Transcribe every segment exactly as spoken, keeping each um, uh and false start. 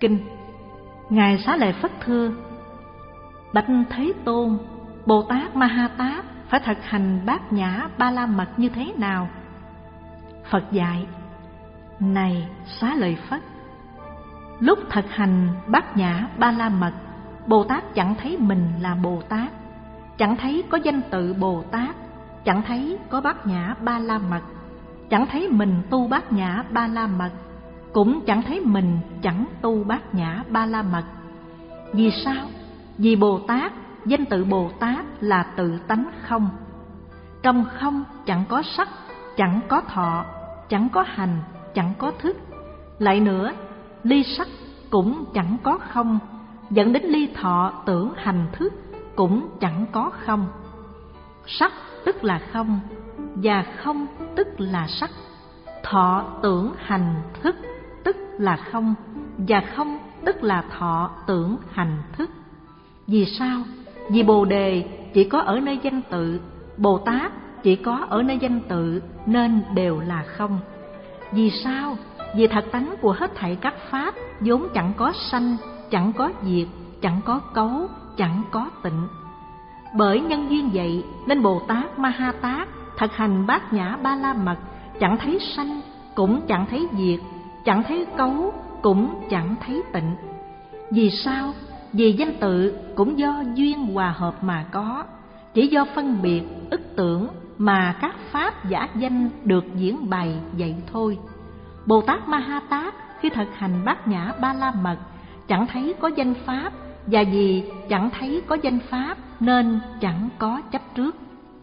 Kinh. Ngài Xá Lợi Phất thưa: Bạch Thế Tôn, Bồ Tát Ma Ha Tát phải thực hành Bát Nhã Ba La Mật như thế nào? Phật dạy: Này Xá Lợi Phất, lúc thực hành Bát Nhã Ba La Mật, Bồ Tát chẳng thấy mình là Bồ Tát, chẳng thấy có danh tự Bồ Tát, chẳng thấy có Bát Nhã Ba La Mật, chẳng thấy mình tu Bát Nhã Ba La Mật, cũng chẳng thấy mình chẳng tu Bát Nhã Ba La Mật. Vì sao? Vì Bồ Tát, danh tự Bồ Tát là tự tánh không. Trong không chẳng có sắc, chẳng có thọ, chẳng có hành, chẳng có thức. Lại nữa, ly sắc cũng chẳng có không, dẫn đến ly thọ tưởng hành thức cũng chẳng có không. Sắc tức là không, và không tức là sắc. Thọ tưởng hành thức tức là không, và không tức là thọ tưởng hành thức. Vì sao? Vì Bồ Đề chỉ có ở nơi danh tự, Bồ Tát chỉ có ở nơi danh tự, nên đều là không. Vì sao? Vì thật tánh của hết thảy các pháp vốn chẳng có sanh, chẳng có diệt, chẳng có cấu, chẳng có tịnh. Bởi nhân duyên vậy nên Bồ Tát Ma Ha Tát thực hành Bát Nhã Ba La Mật, chẳng thấy sanh, cũng chẳng thấy diệt, chẳng thấy cấu, cũng chẳng thấy tịnh. Vì sao? Vì danh tự cũng do duyên hòa hợp mà có, chỉ do phân biệt, ức tưởng mà các pháp giả danh được diễn bày vậy thôi. Bồ Tát Ma Ha Tát khi thực hành Bát Nhã Ba La Mật chẳng thấy có danh pháp, và vì chẳng thấy có danh pháp nên chẳng có chấp trước.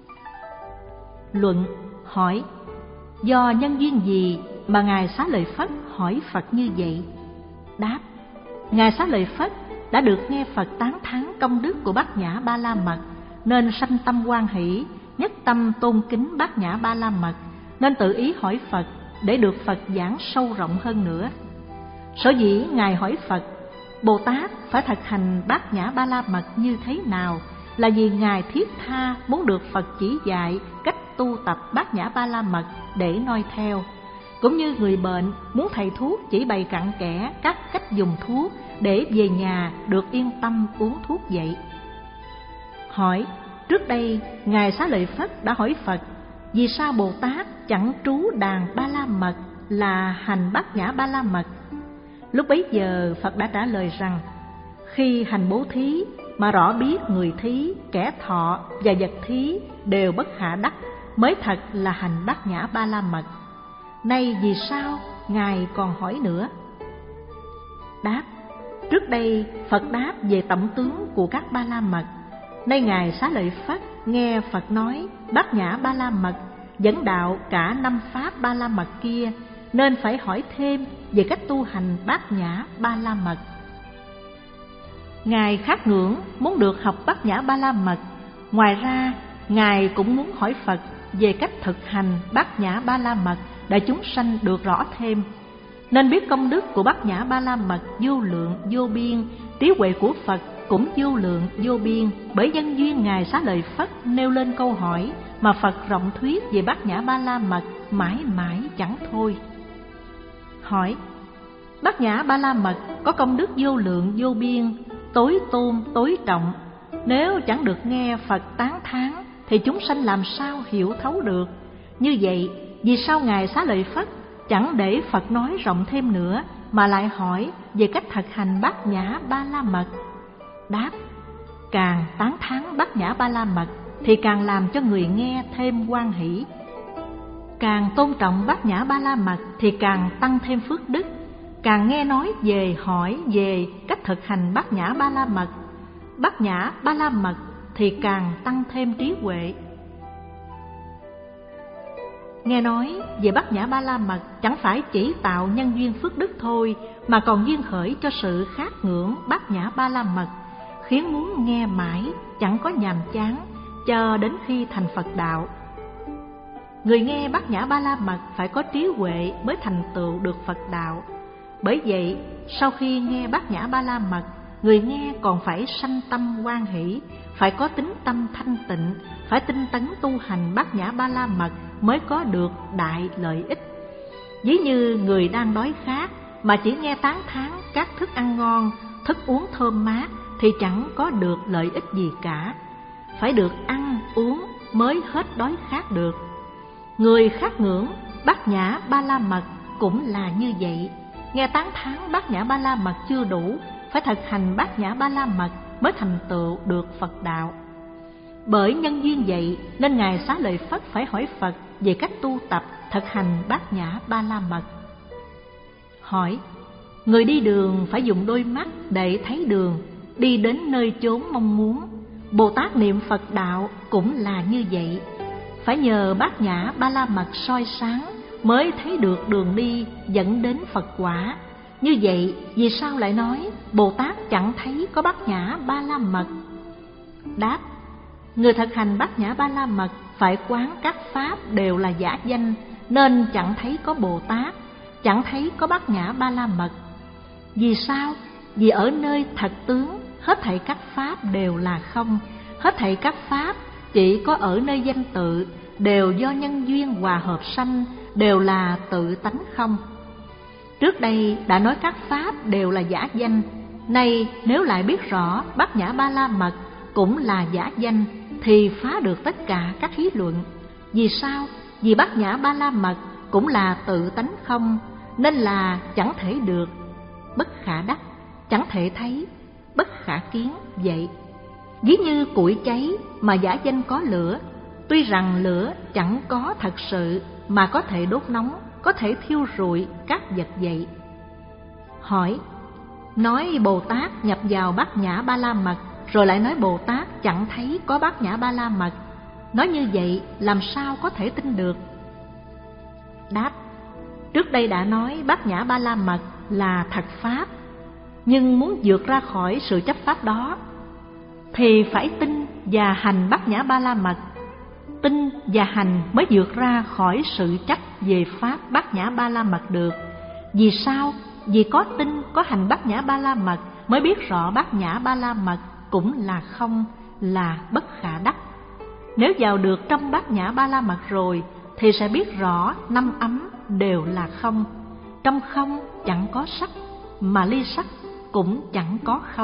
Luận hỏi: do nhân duyên gì mà Ngài Xá Lợi Phất hỏi Phật như vậy? Đáp: Ngài Xá Lợi Phất đã được nghe Phật tán thán công đức của Bát Nhã Ba La Mật, nên sanh tâm hoan hỷ, nhất tâm tôn kính Bát Nhã Ba La Mật, nên tự ý hỏi Phật để được Phật giảng sâu rộng hơn nữa. Sở dĩ Ngài hỏi Phật Bồ Tát phải thực hành Bát Nhã Ba La Mật như thế nào, là vì Ngài thiết tha muốn được Phật chỉ dạy cách tu tập Bát Nhã Ba La Mật để noi theo, cũng như người bệnh muốn thầy thuốc chỉ bày cặn kẽ các cách dùng thuốc để về nhà được yên tâm uống thuốc vậy. Hỏi: trước đây Ngài Xá Lợi Phất đã hỏi Phật vì sao Bồ Tát chẳng trú đàn Ba La Mật là hành Bát Nhã Ba La Mật. Lúc bấy giờ Phật đã trả lời rằng: khi hành bố thí mà rõ biết người thí, kẻ thọ và vật thí đều bất hạ đắc, mới thật là hành Bát Nhã Ba La Mật. Nay vì sao Ngài còn hỏi nữa? Đáp: trước đây Phật đáp về tổng tướng của các Ba La Mật. Nay Ngài Xá Lợi Phất nghe Phật nói Bát Nhã Ba La Mật dẫn đạo cả năm pháp Ba La Mật kia, nên phải hỏi thêm về cách tu hành Bát Nhã Ba La Mật. Ngài khát ngưỡng muốn được học Bát Nhã Ba La Mật. Ngoài ra, Ngài cũng muốn hỏi Phật về cách thực hành Bát Nhã Ba La Mật để chúng sanh được rõ thêm, nên biết công đức của Bát Nhã Ba La Mật vô lượng vô biên, trí huệ của Phật cũng vô lượng vô biên. Bởi nhân duyên Ngài Xá Lợi Phất nêu lên câu hỏi mà Phật rộng thuyết về Bát Nhã Ba La Mật mãi mãi chẳng thôi. Hỏi: Bát Nhã Ba La Mật có công đức vô lượng vô biên, tối tôn tối trọng. Nếu chẳng được nghe Phật tán thán thì chúng sanh làm sao hiểu thấu được? Như vậy, vì sao Ngài Xá Lợi Phất chẳng để Phật nói rộng thêm nữa, mà lại hỏi về cách thực hành Bát Nhã Ba La Mật? Đáp: càng tán thán Bát Nhã Ba La Mật thì càng làm cho người nghe thêm hoan hỷ. Càng tôn trọng Bát Nhã Ba La Mật thì càng tăng thêm phước đức. Càng nghe nói về hỏi về cách thực hành Bát Nhã Ba La Mật, Bát Nhã Ba La Mật thì càng tăng thêm trí huệ. Nghe nói về Bát Nhã Ba La Mật chẳng phải chỉ tạo nhân duyên phước đức thôi, mà còn duyên khởi cho sự khát ngưỡng Bát Nhã Ba La Mật, khiến muốn nghe mãi chẳng có nhàm chán, cho đến khi thành Phật đạo. Người nghe Bát Nhã Ba La Mật phải có trí huệ mới thành tựu được Phật đạo. Bởi vậy, sau khi nghe Bát Nhã Ba La Mật, người nghe còn phải sanh tâm hoan hỷ, phải có tính tâm thanh tịnh, phải tinh tấn tu hành Bát Nhã Ba La Mật mới có được đại lợi ích. Ví như người đang đói khát, mà chỉ nghe tán thán các thức ăn ngon, thức uống thơm mát thì chẳng có được lợi ích gì cả. Phải được ăn, uống mới hết đói khát được. Người khát ngưỡng Bát Nhã Ba La Mật cũng là như vậy. Nghe tán thán Bát Nhã Ba La Mật chưa đủ, phải thực hành Bát Nhã Ba La Mật mới thành tựu được Phật đạo. Bởi nhân duyên vậy nên Ngài Xá Lợi Phất phải hỏi Phật về cách tu tập thực hành Bát Nhã Ba La Mật. Hỏi: người đi đường phải dùng đôi mắt để thấy đường, đi đến nơi chốn mong muốn. Bồ Tát niệm Phật đạo cũng là như vậy. Phải nhờ Bát Nhã Ba La Mật soi sáng mới thấy được đường đi dẫn đến Phật quả. Như vậy vì sao lại nói Bồ Tát chẳng thấy có Bát Nhã Ba La Mật? Đáp: người thực hành Bát Nhã Ba La Mật phải quán các pháp đều là giả danh, nên chẳng thấy có Bồ Tát, chẳng thấy có Bát Nhã Ba La Mật. Vì sao? Vì ở nơi thật tướng, hết thảy các pháp đều là không. Hết thảy các pháp chỉ có ở nơi danh tự, đều do nhân duyên hòa hợp sanh, đều là tự tánh không. Trước đây đã nói các pháp đều là giả danh, nay nếu lại biết rõ Bát Nhã Ba La Mật cũng là giả danh thì phá được tất cả các lý luận. Vì sao? Vì Bát Nhã Ba La Mật cũng là tự tánh không, nên là chẳng thể được, bất khả đắc, chẳng thể thấy, bất khả kiến vậy. Ví như củi cháy mà giả danh có lửa, tuy rằng lửa chẳng có thật sự mà có thể đốt nóng, có thể thiêu rụi các vật vậy. Hỏi: nói Bồ Tát nhập vào Bát Nhã Ba La Mật, rồi lại nói Bồ Tát chẳng thấy có Bát Nhã Ba La Mật, nói như vậy làm sao có thể tin được? Đáp: trước đây đã nói Bát Nhã Ba La Mật là thật pháp, nhưng muốn vượt ra khỏi sự chấp pháp đó thì phải tin và hành Bát Nhã Ba La Mật. Tin và hành mới vượt ra khỏi sự chấp về pháp Bát Nhã Ba La Mật được. Vì sao? Vì có tin, có hành Bát Nhã Ba La Mật mới biết rõ Bát Nhã Ba La Mật cũng là không, là bất khả đắc. Nếu vào được trong Bát Nhã Ba La Mật rồi thì sẽ biết rõ năm ấm đều là không. Trong không chẳng có sắc, mà ly sắc cũng chẳng có không.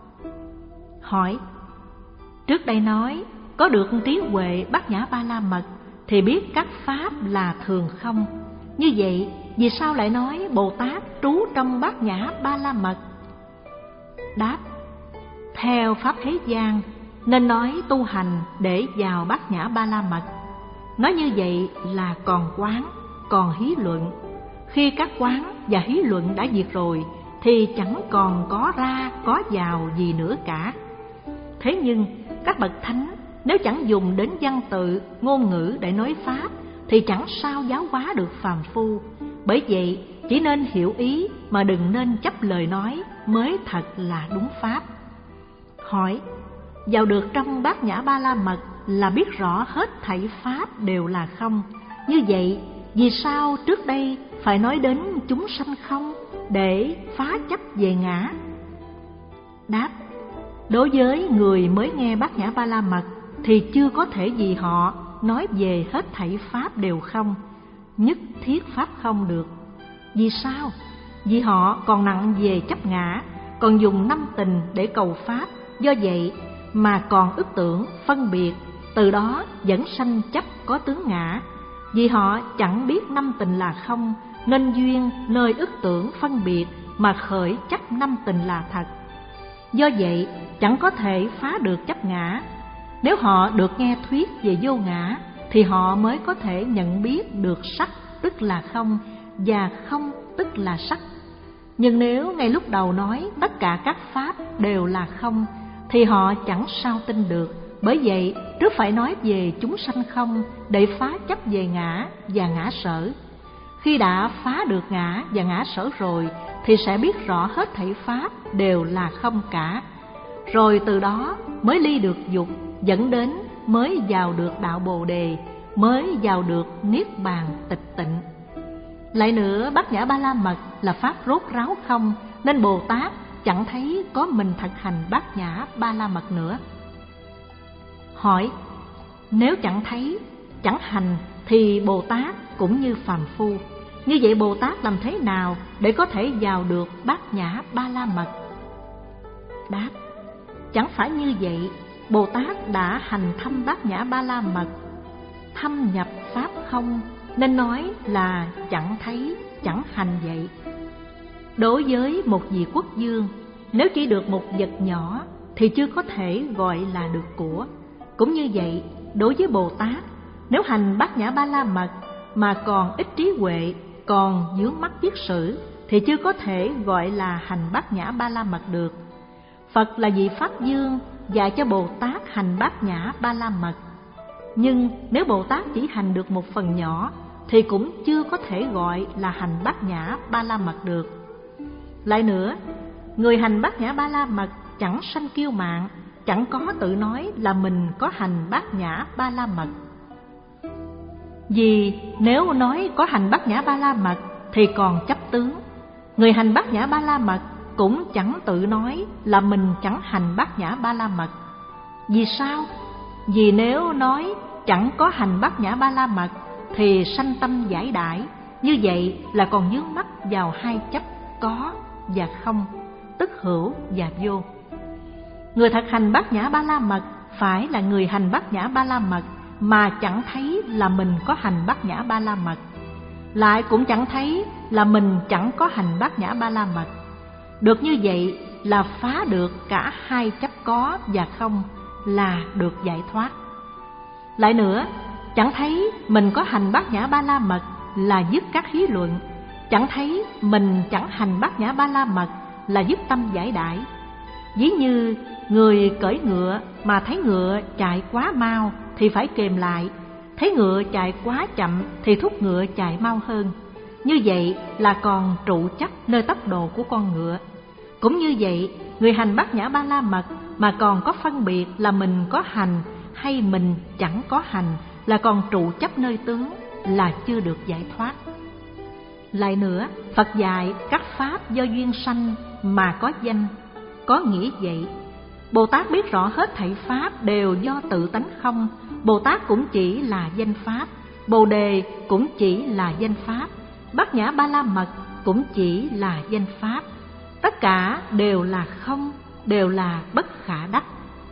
Hỏi: trước đây nói có được trí huệ Bát Nhã Ba La Mật thì biết các pháp là thường không. Như vậy vì sao lại nói Bồ Tát trú trong Bát Nhã Ba La Mật? Đáp: theo pháp thế gian nên nói tu hành để vào Bát Nhã Ba La Mật. Nói như vậy là còn quán, còn hí luận. Khi các quán và hí luận đã diệt rồi thì chẳng còn có ra có vào gì nữa cả. Thế nhưng các bậc thánh nếu chẳng dùng đến văn tự, ngôn ngữ để nói pháp thì chẳng sao giáo hóa được phàm phu. Bởi vậy chỉ nên hiểu ý mà đừng nên chấp lời nói mới thật là đúng pháp. Hỏi: vào được trong Bát Nhã Ba La Mật là biết rõ hết thảy pháp đều là không. Như vậy vì sao trước đây phải nói đến chúng sanh không để phá chấp về ngã? Đáp: đối với người mới nghe Bát Nhã Ba La Mật thì chưa có thể gì họ nói về hết thảy pháp đều không, nhất thiết pháp không được. Vì sao? Vì họ còn nặng về chấp ngã, còn dùng năm tình để cầu pháp, do vậy mà còn ức tưởng, phân biệt, từ đó dẫn sanh chấp có tướng ngã. Vì họ chẳng biết năm tình là không, nên duyên nơi ức tưởng phân biệt mà khởi chấp năm tình là thật. Do vậy chẳng có thể phá được chấp ngã. Nếu họ được nghe thuyết về vô ngã thì họ mới có thể nhận biết được sắc tức là không và không tức là sắc. Nhưng nếu ngay lúc đầu nói tất cả các pháp đều là không thì họ chẳng sao tin được. Bởi vậy trước phải nói về chúng sanh không để phá chấp về ngã và ngã sở. Khi đã phá được ngã và ngã sở rồi thì sẽ biết rõ hết thảy pháp đều là không cả. Rồi từ đó mới ly được dục, dẫn đến mới vào được đạo Bồ Đề, mới vào được Niết Bàn tịch tịnh. Lại nữa, Bát Nhã Ba La Mật là pháp rốt ráo không, nên Bồ Tát chẳng thấy có mình thực hành Bát Nhã Ba La Mật nữa. Hỏi: nếu chẳng thấy, chẳng hành thì Bồ Tát cũng như phàm phu. như vậy Bồ Tát làm thế nào để có thể vào được Bát Nhã Ba La Mật? Đáp: chẳng phải như vậy, Bồ Tát đã hành thâm Bát Nhã Ba La Mật, thâm nhập pháp không, nên nói là chẳng thấy, chẳng hành vậy. Đối với một vị quốc vương, nếu chỉ được một vật nhỏ thì chưa có thể gọi là được của. Cũng như vậy, đối với Bồ Tát, nếu hành Bát Nhã Ba La Mật mà còn ít trí huệ, còn vướng mắc kiết sử, thì chưa có thể gọi là hành Bát Nhã Ba La Mật được. Phật là vị Pháp Vương dạy cho Bồ Tát hành Bát Nhã Ba La Mật. Nhưng nếu Bồ Tát chỉ hành được một phần nhỏ thì cũng chưa có thể gọi là hành Bát Nhã Ba La Mật được. Lại nữa, người hành Bát Nhã Ba La Mật chẳng sanh kiêu mạn, chẳng có tự nói là mình có hành Bát Nhã Ba La Mật. Vì nếu nói có hành Bát Nhã Ba La Mật thì còn chấp tướng. Người hành Bát Nhã Ba La Mật cũng chẳng tự nói là mình chẳng hành Bát Nhã Ba La Mật. Vì sao? Vì nếu nói chẳng có hành Bát Nhã Ba La Mật thì sanh tâm giải đãi, như vậy là còn vướng mắc vào hai chấp có và không, tức hữu và vô. Người thực hành Bát Nhã Ba La Mật phải là người hành Bát Nhã Ba La Mật mà chẳng thấy là mình có hành Bát Nhã Ba La Mật, lại cũng chẳng thấy là mình chẳng có hành Bát Nhã Ba La Mật. Được như vậy là phá được cả hai chấp có và không, là được giải thoát. Lại nữa, chẳng thấy mình có hành Bát Nhã Ba La Mật là dứt các hí luận, chẳng thấy mình chẳng hành Bát Nhã Ba La Mật là dứt tâm giải đãi. Ví như người cưỡi ngựa mà thấy ngựa chạy quá mau thì phải kềm lại, thấy ngựa chạy quá chậm thì thúc ngựa chạy mau hơn. Như vậy là còn trụ chấp nơi tốc độ của con ngựa. Cũng như vậy, người hành Bát Nhã Ba La Mật mà còn có phân biệt là mình có hành hay mình chẳng có hành, là còn trụ chấp nơi tướng, là chưa được giải thoát. Lại nữa, Phật dạy các pháp do duyên sanh mà có danh, có nghĩa vậy. Bồ Tát biết rõ hết thảy pháp đều do tự tánh không, Bồ Tát cũng chỉ là danh pháp, Bồ Đề cũng chỉ là danh pháp, Bát Nhã Ba La Mật cũng chỉ là danh pháp. Tất cả đều là không, đều là bất khả đắc.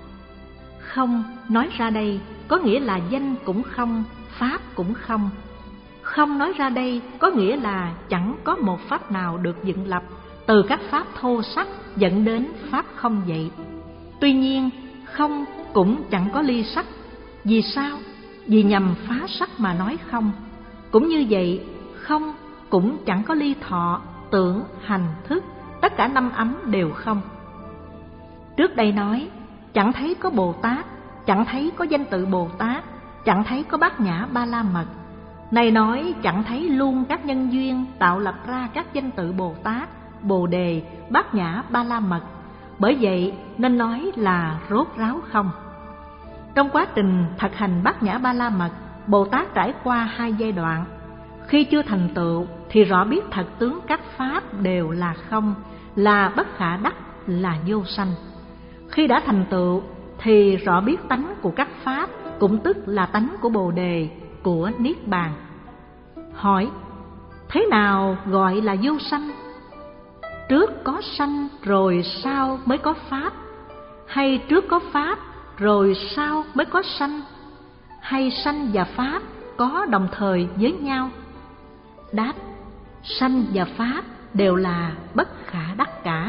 Không nói ra đây có nghĩa là danh cũng không, pháp cũng không. Không nói ra đây có nghĩa là chẳng có một pháp nào được dựng lập từ các pháp thô sắc dẫn đến pháp không vậy. Tuy nhiên, không cũng chẳng có ly sắc. Vì sao? Vì nhằm phá sắc mà nói không. Cũng như vậy, không cũng chẳng có ly thọ, tưởng, hành, thức, tất cả năm ấm đều không. Trước đây nói, chẳng thấy có Bồ Tát, chẳng thấy có danh tự Bồ Tát, chẳng thấy có Bát Nhã Ba La Mật. Này nói chẳng thấy luôn các nhân duyên tạo lập ra các danh tự Bồ Tát, Bồ Đề, Bát Nhã Ba La Mật. Bởi vậy nên nói là rốt ráo không. Trong quá trình thực hành Bát Nhã Ba La Mật, Bồ Tát trải qua hai giai đoạn. Khi chưa thành tựu thì rõ biết thật tướng các pháp đều là không, là bất khả đắc, là vô sanh. Khi đã thành tựu thì rõ biết tánh của các pháp, cũng tức là tánh của Bồ Đề, của Niết Bàn. Hỏi: thế nào gọi là vô sanh? Trước có sanh rồi sau mới có pháp, hay trước có pháp rồi sau mới có sanh, hay sanh và pháp có đồng thời với nhau? Đáp: sanh và pháp đều là bất khả đắc cả.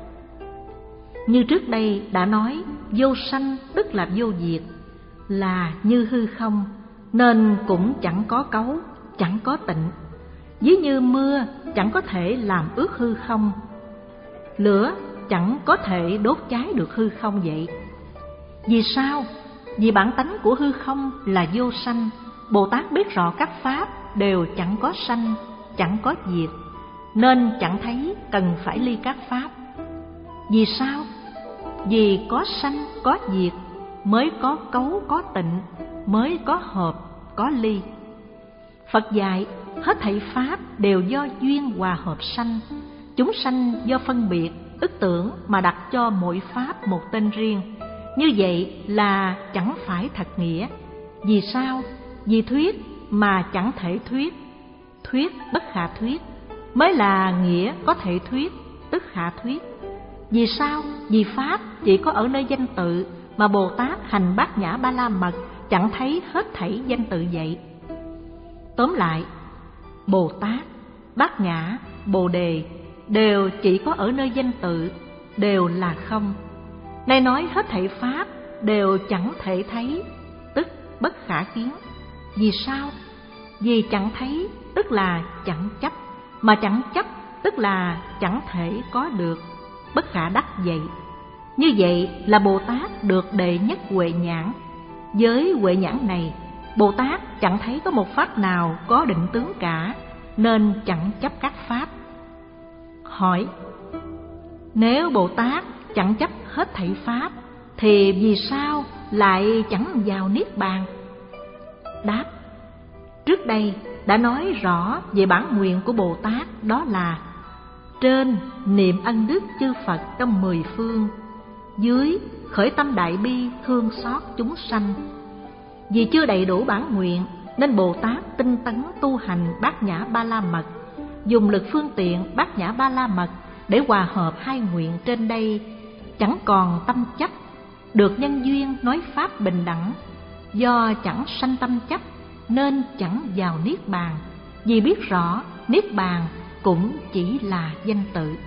Như trước đây đã nói, vô sanh tức là vô diệt, là như hư không, nên cũng chẳng có cấu, chẳng có tịnh. Ví như mưa chẳng có thể làm ướt hư không, lửa chẳng có thể đốt cháy được hư không vậy. Vì sao? Vì bản tánh của hư không là vô sanh. Bồ Tát biết rõ các pháp đều chẳng có sanh, chẳng có diệt, nên chẳng thấy cần phải ly các pháp. Vì sao? Vì có sanh, có diệt, mới có cấu, có tịnh, mới có hợp, có ly. Phật dạy hết thảy pháp đều do duyên hòa hợp sanh. Chúng sanh do phân biệt, ức tưởng mà đặt cho mỗi pháp một tên riêng. Như vậy là chẳng phải thật nghĩa. Vì sao? Vì thuyết mà chẳng thể thuyết, thuyết bất khả thuyết mới là nghĩa có thể thuyết, tức khả thuyết. Vì sao? Vì Pháp chỉ có ở nơi danh tự, mà Bồ Tát hành Bát Nhã Ba La Mật chẳng thấy hết thảy danh tự vậy. Tóm lại, Bồ Tát, Bát Nhã, Bồ Đề đều chỉ có ở nơi danh tự, đều là không. Nay nói hết thảy Pháp đều chẳng thể thấy, tức bất khả kiến. Vì sao? Vì chẳng thấy tức là chẳng chấp, mà chẳng chấp tức là chẳng thể có được, bất khả đắc vậy. Như vậy là Bồ Tát được đệ nhất huệ nhãn. Với huệ nhãn này, Bồ Tát chẳng thấy có một pháp nào có định tướng cả, nên chẳng chấp các pháp. Hỏi: nếu Bồ Tát chẳng chấp hết thảy pháp, thì vì sao lại chẳng vào Niết Bàn? Đáp: trước đây đã nói rõ về bản nguyện của Bồ Tát, đó là trên niệm ân đức chư Phật trong mười phương, dưới khởi tâm đại bi thương xót chúng sanh. Vì chưa đầy đủ bản nguyện nên Bồ Tát tinh tấn tu hành Bát Nhã Ba La Mật, dùng lực phương tiện Bát Nhã Ba La Mật để hòa hợp hai nguyện trên đây, chẳng còn tâm chấp, được nhân duyên nói pháp bình đẳng. Do chẳng sanh tâm chấp nên chẳng vào Niết Bàn, vì biết rõ Niết Bàn cũng chỉ là danh tự.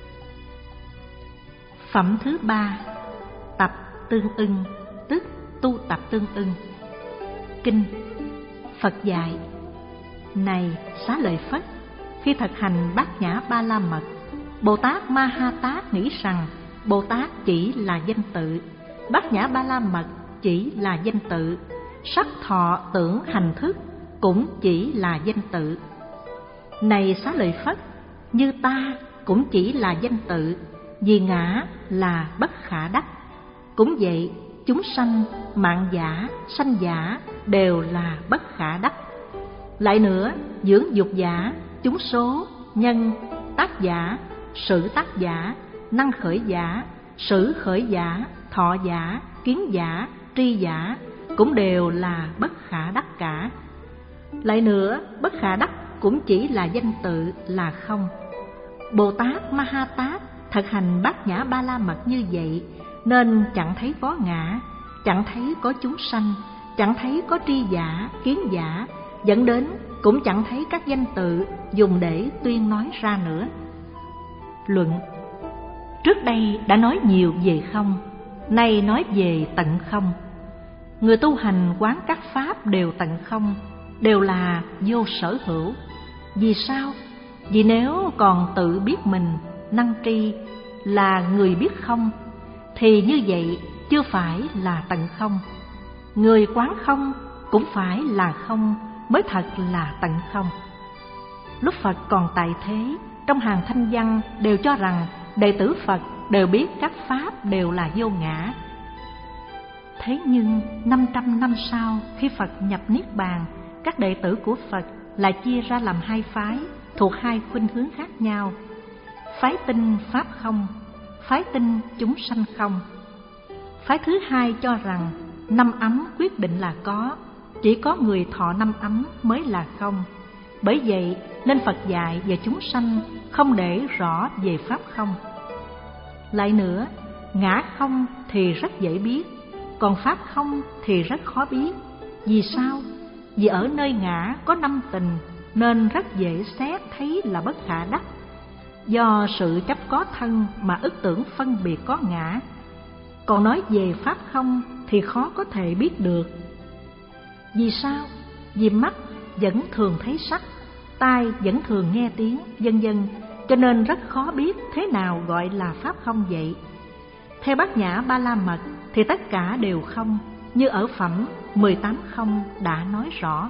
Phẩm thứ ba, tập tương ưng, tức tu tập tương ưng. Kinh. Phật dạy: này Xá Lợi Phất, khi thực hành Bát Nhã Ba La Mật, Bồ Tát Ma Ha Tát nghĩ rằng Bồ Tát chỉ là danh tự, Bát Nhã Ba La Mật chỉ là danh tự, sắc thọ tưởng hành thức cũng chỉ là danh tự. Này Xá Lợi Phất, như ta cũng chỉ là danh tự, vì ngã là bất khả đắc. Cũng vậy, chúng sanh, mạng giả, sanh giả đều là bất khả đắc. Lại nữa, dưỡng dục giả, chúng số, nhân, tác giả, sự tác giả, năng khởi giả, sử khởi giả, thọ giả, kiến giả, tri giả cũng đều là bất khả đắc cả. Lại nữa, bất khả đắc cũng chỉ là danh tự, là không. Bồ Tát Ma Ha Tát thực hành Bát Nhã Ba La Mật như vậy, nên chẳng thấy có ngã, chẳng thấy có chúng sanh, chẳng thấy có tri giả, kiến giả, dẫn đến cũng chẳng thấy các danh tự dùng để tuyên nói ra nữa. Luận. Trước đây đã nói nhiều về không, nay nói về tận không. Người tu hành quán các pháp đều tận không, đều là vô sở hữu. Vì sao? Vì nếu còn tự biết mình, năng tri, là người biết không, thì như vậy chưa phải là tận không. Người quán không cũng phải là không, mới thật là tận không. Lúc Phật còn tại thế, trong hàng thanh văn đều cho rằng đệ tử Phật đều biết các pháp đều là vô ngã. Thế nhưng năm trăm năm sau, khi Phật nhập Niết Bàn, các đệ tử của Phật lại chia ra làm hai phái, thuộc hai khuynh hướng khác nhau. Phái tin pháp không, phái tin chúng sanh không. Phái thứ hai cho rằng năm ấm quyết định là có, chỉ có người thọ năm ấm mới là không. Bởi vậy nên Phật dạy về chúng sanh không để rõ về pháp không. Lại nữa, ngã không thì rất dễ biết, còn pháp không thì rất khó biết. Vì sao? Vì ở nơi ngã có năm tình, nên rất dễ xét thấy là bất khả đắc. Do sự chấp có thân mà ức tưởng phân biệt có ngã. Còn nói về pháp không thì khó có thể biết được. Vì sao? Vì mắt vẫn thường thấy sắc, tai vẫn thường nghe tiếng, vân vân, cho nên rất khó biết thế nào gọi là pháp không vậy. Theo Bát Nhã Ba La Mật thì tất cả đều không, như ở phẩm mười tám không đã nói rõ.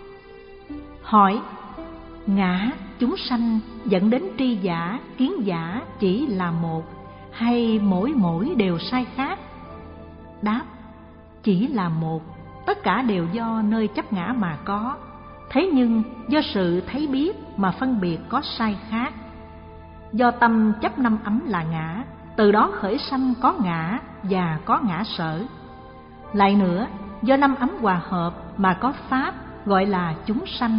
Hỏi: ngã, chúng sanh dẫn đến tri giả, kiến giả chỉ là một, hay mỗi mỗi đều sai khác? Đáp: chỉ là một, tất cả đều do nơi chấp ngã mà có. Thế nhưng do sự thấy biết mà phân biệt có sai khác. Do tâm chấp năm ấm là ngã, từ đó khởi sanh có ngã và có ngã sở. Lại nữa, do năm ấm hòa hợp mà có pháp gọi là chúng sanh,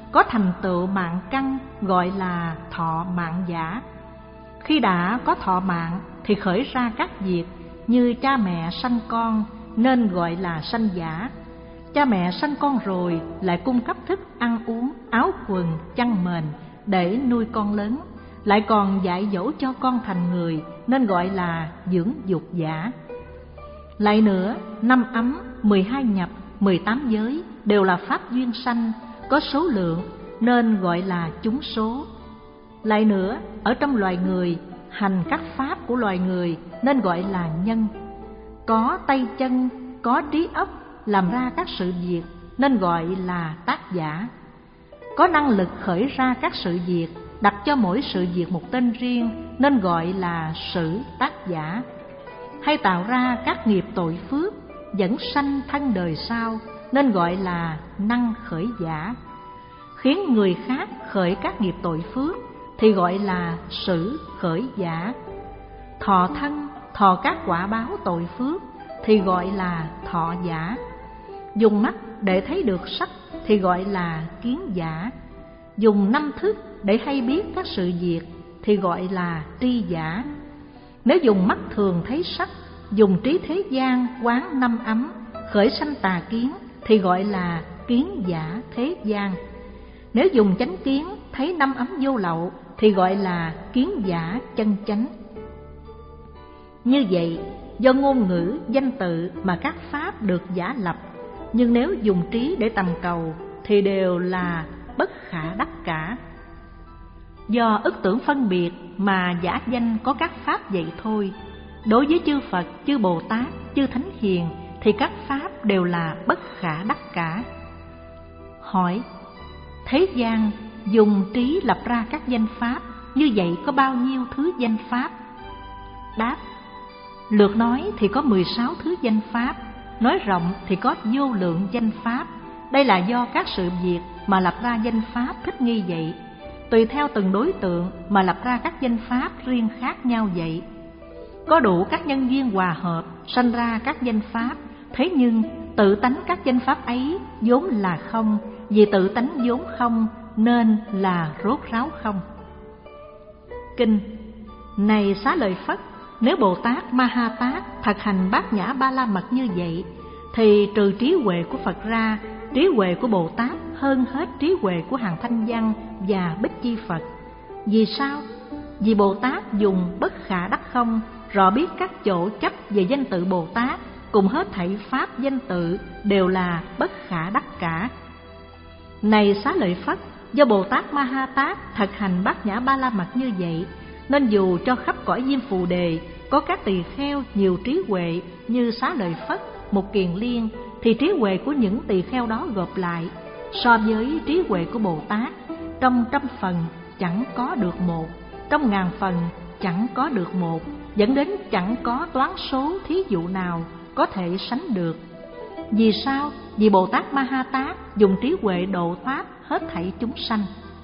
có thành tựu mạng căn gọi là thọ mạng giả. Khi đã có thọ mạng thì khởi ra các việc như cha mẹ sanh con nên gọi là sanh giả. Cha mẹ sanh con rồi lại cung cấp thức ăn uống, áo quần, chăn mền để nuôi con lớn, lại còn dạy dỗ cho con thành người nên gọi là dưỡng dục giả. Lại nữa, năm ấm, mười hai nhập, mười tám giới đều là pháp duyên sanh, có số lượng nên gọi là chúng số. Lại nữa, ở trong loài người, hành các pháp của loài người nên gọi là nhân. Có tay chân, có trí óc làm ra các sự việc nên gọi là tác giả. Có năng lực khởi ra các sự việc, đặt cho mỗi sự việc một tên riêng nên gọi là sử tác giả. Hay tạo ra các nghiệp tội phước, dẫn sanh thân đời sau nên gọi là năng khởi giả. Khiến người khác khởi các nghiệp tội phước thì gọi là sử khởi giả. Thọ thân, thọ các quả báo tội phước thì gọi là thọ giả. Dùng mắt để thấy được sắc thì gọi là kiến giả. Dùng năm thức để hay biết các sự việc thì gọi là tri giả. Nếu dùng mắt thường thấy sắc, dùng trí thế gian quán năm ấm, khởi sanh tà kiến thì gọi là kiến giả thế gian. Nếu dùng chánh kiến thấy năm ấm vô lậu thì gọi là kiến giả chân chánh. Như vậy, do ngôn ngữ, danh tự mà các pháp được giả lập, nhưng nếu dùng trí để tầm cầu thì đều là bất khả đắc cả. Do ức tưởng phân biệt mà giả danh có các pháp vậy thôi. Đối với chư Phật, chư Bồ Tát, chư Thánh Hiền thì các pháp đều là bất khả đắc cả. Hỏi: thế gian dùng trí lập ra các danh pháp, như vậy có bao nhiêu thứ danh pháp? Đáp: lược nói thì có mười sáu thứ danh pháp, nói rộng thì có vô lượng danh pháp. Đây là do các sự việc mà lập ra danh pháp thích nghi vậy, tùy theo từng đối tượng mà lập ra các danh pháp riêng khác nhau vậy. Có đủ các nhân duyên hòa hợp sanh ra các danh pháp, thế nhưng tự tánh các danh pháp ấy vốn là không, vì tự tánh vốn không nên là rốt ráo không. Kinh: này Xá Lợi Phất, nếu Bồ Tát Ma Ha Tát thật hành bát nhã ba la mật như vậy, thì trừ trí huệ của Phật ra, trí huệ của Bồ Tát hơn hết trí huệ của hàng Thanh Văn và Bích Chi Phật. Vì sao? Vì Bồ Tát dùng bất khả đắc không, rõ biết các chỗ chấp về danh tự Bồ Tát, cùng hết thảy pháp danh tự đều là bất khả đắc cả. Này Xá Lợi Phất, do Bồ Tát Ma Ha Tát thật hành bát nhã ba la mật như vậy, nên dù cho khắp cõi Diêm Phù Đề có các tỳ kheo nhiều trí huệ như Xá Lợi Phất, Mục Kiền Liên, thì trí huệ của những tỳ kheo đó gộp lại so với trí huệ của Bồ Tát, trong trăm phần chẳng có được một, trong ngàn phần chẳng có được một, dẫn đến chẳng có toán số thí dụ nào có thể sánh được. Vì sao? Vì Bồ Tát Ma Ha Tát dùng trí huệ độ thoát hết thảy chúng sanh.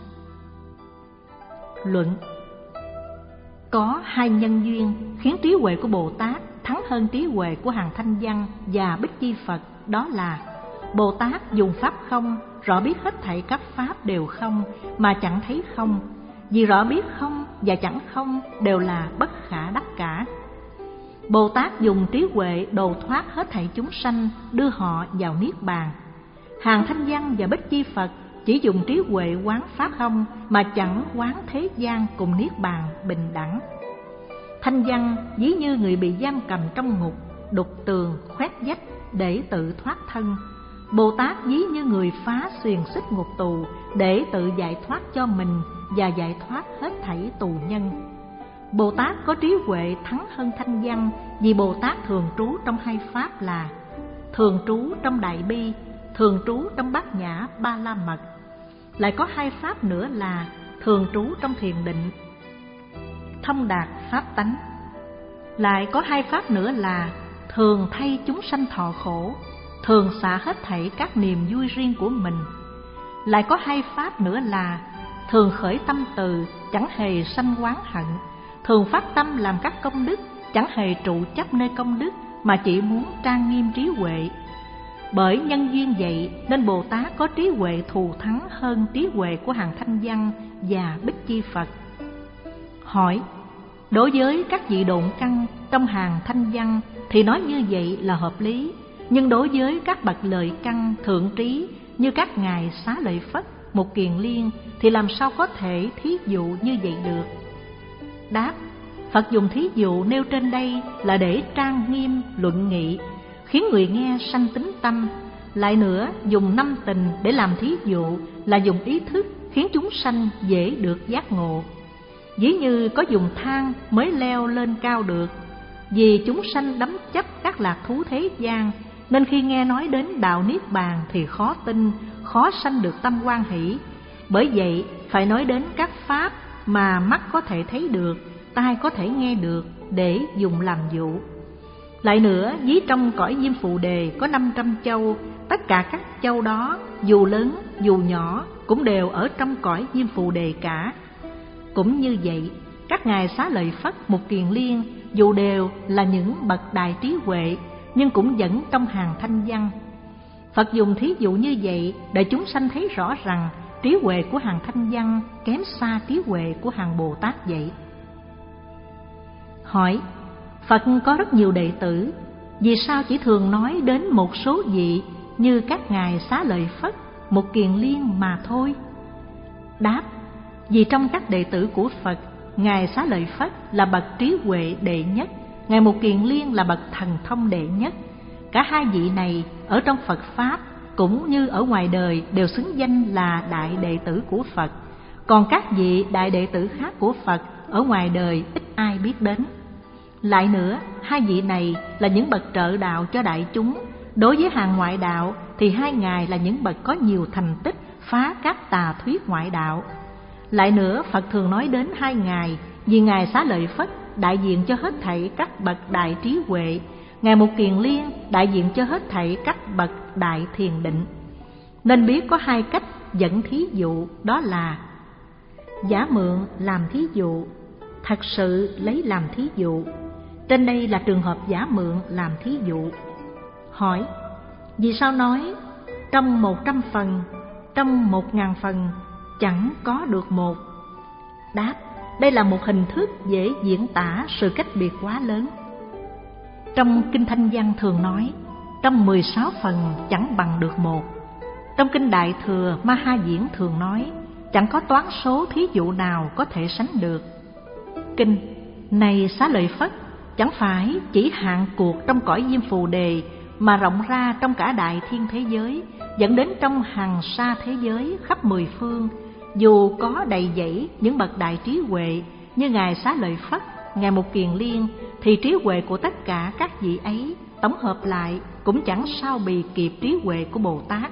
Luận: có hai nhân duyên khiến trí huệ của Bồ Tát thắng hơn trí huệ của hàng Thanh Văn và Bích Chi Phật, đó là Bồ Tát dùng pháp không, rõ biết hết thảy các pháp đều không mà chẳng thấy không, vì rõ biết không và chẳng không đều là bất khả đắc cả. Bồ Tát dùng trí huệ độ thoát hết thảy chúng sanh, đưa họ vào niết bàn. Hàng Thanh Văn và Bích Chi Phật chỉ dùng trí huệ quán pháp không mà chẳng quán thế gian cùng niết bàn bình đẳng. Thanh Văn ví như người bị giam cầm trong ngục, đục tường, khoét vách để tự thoát thân. Bồ Tát ví như người phá xiềng xích ngục tù để tự giải thoát cho mình và giải thoát hết thảy tù nhân. Bồ Tát có trí huệ thắng hơn Thanh Văn vì Bồ Tát thường trú trong hai pháp là thường trú trong Đại Bi, thường trú trong Bát Nhã Ba La Mật. Lại có hai pháp nữa là thường trú trong Thiền Định, thông đạt pháp tánh. Lại có hai pháp nữa là thường thay chúng sanh thọ khổ, thường xả hết thảy các niềm vui riêng của mình. Lại có hai pháp nữa là thường khởi tâm từ, chẳng hề sanh oán hận, thường phát tâm làm các công đức, chẳng hề trụ chấp nơi công đức mà chỉ muốn trang nghiêm trí huệ. Bởi nhân duyên vậy nên Bồ Tát có trí huệ thù thắng hơn trí huệ của hàng Thanh Văn và Bích Chi Phật. Hỏi: đối với các vị độn căn trong hàng Thanh Văn thì nói như vậy là hợp lý, nhưng đối với các bậc lợi căn thượng trí như các ngài Xá Lợi Phất, Mục Kiền Liên thì làm sao có thể thí dụ như vậy được? Đáp: Phật dùng thí dụ nêu trên đây là để trang nghiêm luận nghị, khiến người nghe sanh tín tâm. Lại nữa, dùng năm tình để làm thí dụ là dùng ý thức, khiến chúng sanh dễ được giác ngộ. Ví như có dùng thang mới leo lên cao được, vì chúng sanh đắm chấp các lạc thú thế gian, nên khi nghe nói đến đạo Niết Bàn thì khó tin, khó sanh được tâm hoan hỷ. Bởi vậy phải nói đến các pháp mà mắt có thể thấy được, tai có thể nghe được để dùng làm dụ. Lại nữa, ví trong cõi Diêm Phù Đề có năm trăm châu, tất cả các châu đó dù lớn dù nhỏ cũng đều ở trong cõi Diêm Phù Đề cả. Cũng như vậy, các ngài Xá Lợi Phất, Mục Kiền Liên dù đều là những bậc đại trí huệ, nhưng cũng vẫn trong hàng Thanh Văn. Phật dùng thí dụ như vậy để chúng sanh thấy rõ rằng trí huệ của hàng Thanh Văn kém xa trí huệ của hàng Bồ Tát vậy. Hỏi: Phật có rất nhiều đệ tử, vì sao chỉ thường nói đến một số vị như các ngài Xá Lợi Phất, Mục Kiền Liên mà thôi? Đáp: vì trong các đệ tử của Phật, ngài Xá Lợi Phất là bậc trí huệ đệ nhất, ngài Mục Kiền Liên là bậc thần thông đệ nhất. Cả hai vị này ở trong Phật Pháp cũng như ở ngoài đời đều xứng danh là đại đệ tử của Phật. Còn các vị đại đệ tử khác của Phật ở ngoài đời ít ai biết đến. Lại nữa, hai vị này là những bậc trợ đạo cho đại chúng. Đối với hàng ngoại đạo thì hai ngài là những bậc có nhiều thành tích phá các tà thuyết ngoại đạo. Lại nữa, Phật thường nói đến hai ngài vì ngài Xá Lợi Phất đại diện cho hết thảy các bậc đại trí huệ, ngài Mục Kiền Liên đại diện cho hết thảy các bậc đại thiền định. Nên biết có hai cách dẫn thí dụ, đó là giả mượn làm thí dụ, thật sự lấy làm thí dụ. Trên đây là trường hợp giả mượn làm thí dụ. Hỏi: vì sao nói trong một trăm phần, trong một ngàn phần chẳng có được một? Đáp: đây là một hình thức dễ diễn tả sự cách biệt quá lớn. Trong Kinh Thanh Văn thường nói trong mười sáu phần chẳng bằng được một. Trong Kinh Đại Thừa Ma Ha Diễn thường nói chẳng có toán số thí dụ nào có thể sánh được. Kinh: này Xá Lợi Phất, chẳng phải chỉ hạn cuộc trong cõi Diêm Phù Đề, mà rộng ra trong cả đại thiên thế giới, dẫn đến trong hằng sa thế giới khắp mười phương. Dù có đầy dẫy những bậc đại trí huệ như ngài Xá Lợi Phất, ngài Mục Kiền Liên, thì trí huệ của tất cả các vị ấy tổng hợp lại cũng chẳng sao bì kịp trí huệ của Bồ Tát.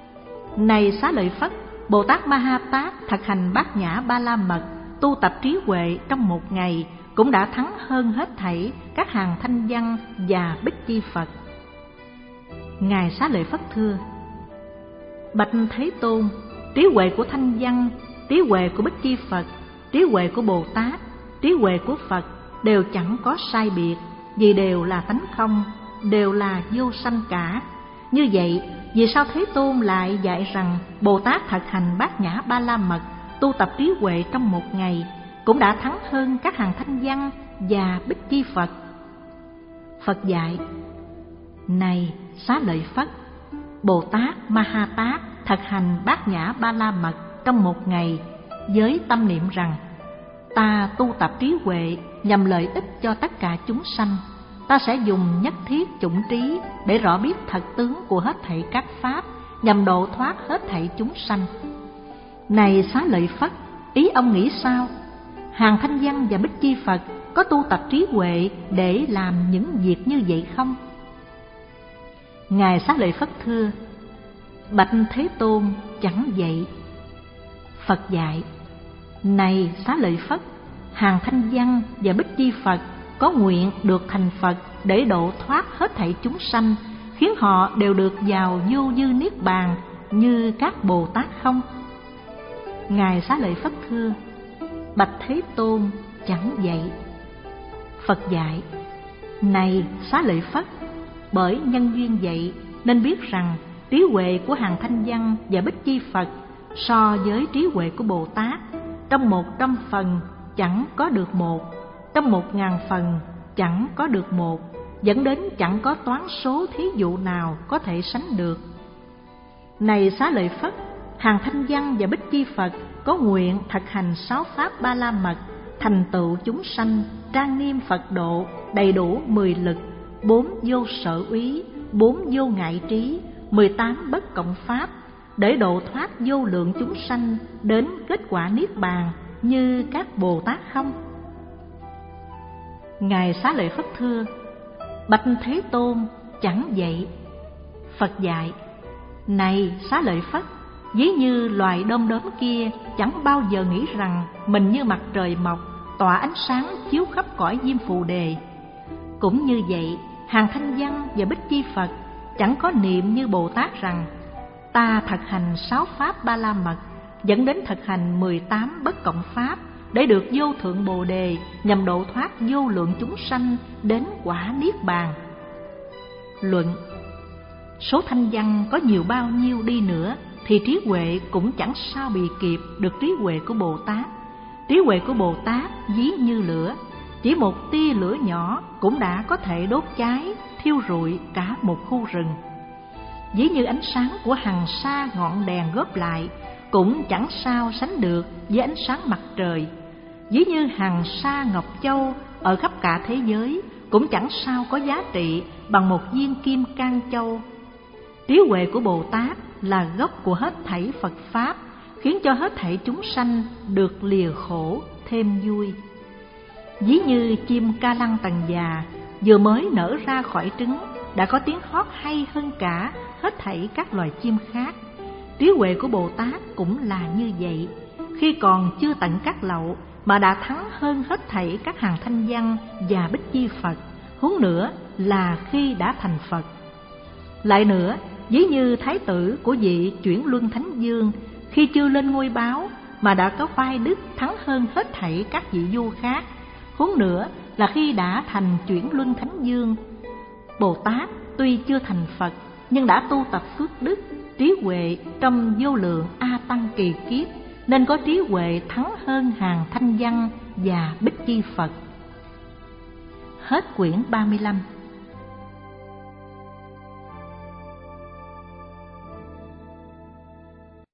Này Xá Lợi Phất, Bồ Tát Ma Ha Tát thực hành bát nhã ba la mật, tu tập trí huệ trong một ngày cũng đã thắng hơn hết thảy các hàng Thanh Văn và Bích Chi Phật. Ngài Xá Lợi Phất thưa: bạch Thế Tôn, trí huệ của Thanh Văn, trí huệ của Bích Chi Phật, trí huệ của Bồ Tát, trí huệ của Phật đều chẳng có sai biệt, vì đều là tánh không, đều là vô sanh cả. Như vậy, vì sao Thế Tôn lại dạy rằng Bồ Tát thực hành bát nhã ba la mật, tu tập trí huệ trong một ngày cũng đã thắng hơn các hàng Thanh Văn và Bích Chi Phật? Phật dạy: này Xá Lợi Phất, Bồ Tát Ma Ha Tát thực hành bát nhã ba la mật trong một ngày với tâm niệm rằng ta tu tập trí huệ nhằm lợi ích cho tất cả chúng sanh. Ta sẽ dùng nhất thiết chủng trí để rõ biết thật tướng của hết thảy các pháp, nhằm độ thoát hết thảy chúng sanh. Này Xá Lợi Phất, ý ông nghĩ sao? Hàng Thanh Văn và Bích Chi Phật có tu tập trí huệ để làm những việc như vậy không? Ngài Xá Lợi Phất thưa: bạch Thế Tôn, chẳng vậy. Phật dạy: này Xá Lợi Phất, hàng Thanh Văn và Bích Chi Phật có nguyện được thành Phật để độ thoát hết thảy chúng sanh, khiến họ đều được vào vô dư niết bàn như các Bồ Tát không? Ngài Xá Lợi Phất thưa: bạch Thế Tôn, chẳng vậy. Phật dạy: này Xá Lợi Phất, bởi nhân duyên vậy nên biết rằng trí huệ của hàng Thanh Văn và Bích Chi Phật so với trí huệ của Bồ Tát, trong một trăm phần chẳng có được một, trong một ngàn phần chẳng có được một, dẫn đến chẳng có toán số thí dụ nào có thể sánh được. Này Xá Lợi Phất, hàng Thanh Văn và Bích Chi Phật có nguyện thực hành sáu pháp ba la mật, thành tựu chúng sanh, trang nghiêm Phật độ, đầy đủ mười lực, bốn vô sở úy, bốn vô ngại trí, mười tám bất cộng pháp, để độ thoát vô lượng chúng sanh đến kết quả niết bàn như các Bồ Tát không? Ngài Xá Lợi Phất thưa: Bạch Thế Tôn, chẳng vậy. Phật dạy: Này Xá Lợi Phất, ví như loài đom đóm kia chẳng bao giờ nghĩ rằng mình như mặt trời mọc, tỏa ánh sáng chiếu khắp cõi diêm phù đề. Cũng như vậy, hàng Thanh Văn và Bích Chi Phật chẳng có niệm như Bồ Tát rằng ta thực hành sáu pháp ba la mật, dẫn đến thực hành mười tám bất cộng pháp, để được vô thượng bồ đề, nhằm độ thoát vô lượng chúng sanh đến quả niết bàn. Luận: số thanh văn có nhiều bao nhiêu đi nữa thì trí huệ cũng chẳng sao bị kịp được trí huệ của Bồ Tát. Trí huệ của Bồ Tát ví như lửa, chỉ một tia lửa nhỏ cũng đã có thể đốt cháy, thiêu rụi cả một khu rừng. Ví như ánh sáng của hằng sa ngọn đèn góp lại cũng chẳng sao sánh được với ánh sáng mặt trời. Ví như hằng sa ngọc châu ở khắp cả thế giới cũng chẳng sao có giá trị bằng một viên kim cang châu. Trí huệ của Bồ Tát là gốc của hết thảy Phật Pháp, khiến cho hết thảy chúng sanh được lìa khổ thêm vui. Ví như chim ca lăng tần già vừa mới nở ra khỏi trứng đã có tiếng hót hay hơn cả hết thảy các loài chim khác. Trí huệ của Bồ Tát cũng là như vậy, khi còn chưa tận các lậu mà đã thắng hơn hết thảy các hàng Thanh Văn và Bích Chi Phật, huống nữa là khi đã thành Phật. Lại nữa, ví như thái tử của vị Chuyển Luân Thánh Dương khi chưa lên ngôi báo mà đã có oai đức thắng hơn hết thảy các vị vua khác, huống nữa là khi đã thành Chuyển Luân Thánh Dương. Bồ Tát tuy chưa thành Phật nhưng đã tu tập phước đức, trí huệ trong vô lượng A Tăng kỳ kiếp, nên có trí huệ thắng hơn hàng Thanh Văn và Bích Chi Phật. Hết quyển ba mươi lăm.